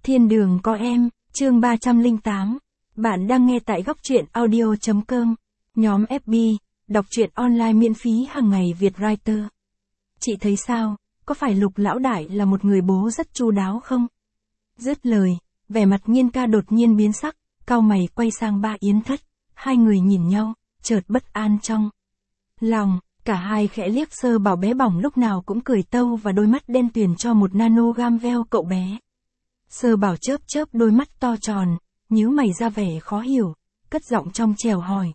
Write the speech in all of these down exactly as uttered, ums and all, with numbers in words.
Thiên đường có em, chương ba trăm lẻ tám. Bạn đang nghe tại góc truyện audio chấm com. Nhóm ép bê, đọc truyện online miễn phí hàng ngày Việt Writer. Chị thấy sao, có phải Lục lão đại là một người bố rất chu đáo không? Dứt lời, vẻ mặt Nhiên ca đột nhiên biến sắc, cau mày quay sang ba Yến Thất, hai người nhìn nhau, chợt bất an trong lòng, cả hai khẽ liếc Sơ Bảo bé bỏng lúc nào cũng cười tâu và đôi mắt đen tuyền cho một nanogam veo cậu bé. Sơ Bảo chớp chớp đôi mắt to tròn, nhíu mày ra vẻ khó hiểu, cất giọng trong trẻo hỏi.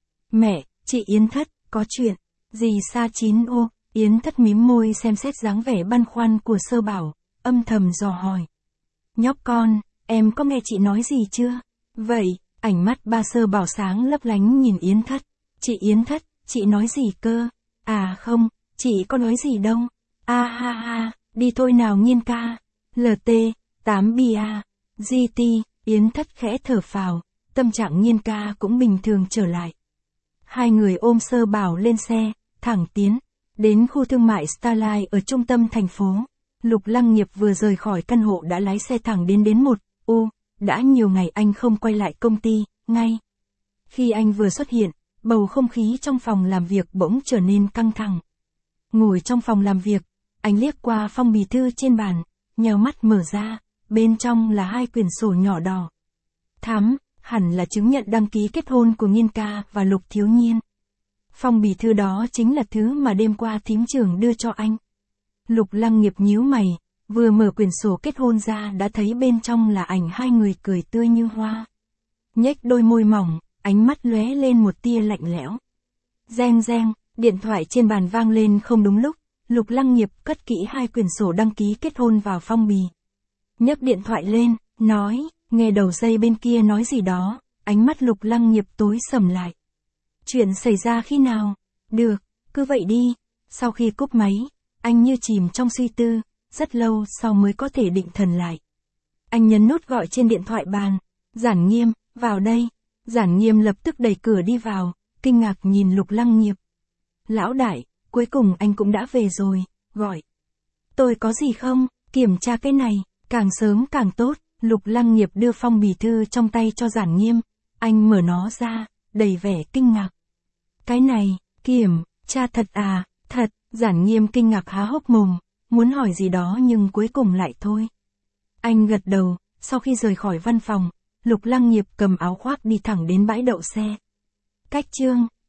Mẹ, chị Yến Thất, có chuyện gì xa chín ô? Yến Thất mím môi xem xét dáng vẻ băn khoăn của Sơ Bảo, âm thầm dò hỏi. Nhóc con, em có nghe chị nói gì chưa? Vậy, ánh mắt ba Sơ Bảo sáng lấp lánh nhìn Yến Thất. Chị Yến Thất, chị nói gì cơ? À không, chị có nói gì đâu. A ha ha, đi thôi nào Nhiên ca. lờ tê, tám bê a, giê tê, Yến Thất khẽ thở phào, tâm trạng Nhiên ca cũng bình thường trở lại. Hai người ôm Sơ Bảo lên xe, thẳng tiến, đến khu thương mại Starlight ở trung tâm thành phố. Lục Lăng Nghiệp vừa rời khỏi căn hộ đã lái xe thẳng đến đến một, u, đã nhiều ngày anh không quay lại công ty, ngay. Khi anh vừa xuất hiện, bầu không khí trong phòng làm việc bỗng trở nên căng thẳng. Ngồi trong phòng làm việc, anh liếc qua phong bì thư trên bàn, nheo mắt mở ra, bên trong là hai quyển sổ nhỏ đỏ. Thắm, hẳn là chứng nhận đăng ký kết hôn của Nhiên ca và Lục Thiếu Nhiên. Phong bì thư đó chính là thứ mà đêm qua thím trưởng đưa cho anh. Lục Lăng Nghiệp nhíu mày, vừa mở quyển sổ kết hôn ra đã thấy bên trong là ảnh hai người cười tươi như hoa. Nhếch đôi môi mỏng, ánh mắt lóe lên một tia lạnh lẽo. Reng reng, điện thoại trên bàn vang lên không đúng lúc, Lục Lăng Nghiệp cất kỹ hai quyển sổ đăng ký kết hôn vào phong bì. Nhấc điện thoại lên, nói, nghe đầu dây bên kia nói gì đó, ánh mắt Lục Lăng Nghiệp tối sầm lại. Chuyện xảy ra khi nào? Được, cứ vậy đi. Sau khi cúp máy, anh như chìm trong suy tư, rất lâu sau mới có thể định thần lại. Anh nhấn nút gọi trên điện thoại bàn, Giản Nghiêm, vào đây. Giản Nghiêm lập tức đẩy cửa đi vào, kinh ngạc nhìn Lục Lăng Nghiệp. Lão đại, cuối cùng anh cũng đã về rồi, gọi. Tôi có gì không? Kiểm tra cái này, càng sớm càng tốt. Lục Lăng Nghiệp đưa phong bì thư trong tay cho Giản Nghiêm, anh mở nó ra, đầy vẻ kinh ngạc. Cái này, kiểm tra thật à? Thật. Giản Nghiêm kinh ngạc há hốc mồm, muốn hỏi gì đó nhưng cuối cùng lại thôi. Anh gật đầu, sau khi rời khỏi văn phòng, Lục Lăng Nghiệp cầm áo khoác đi thẳng đến bãi đậu xe. Cách chương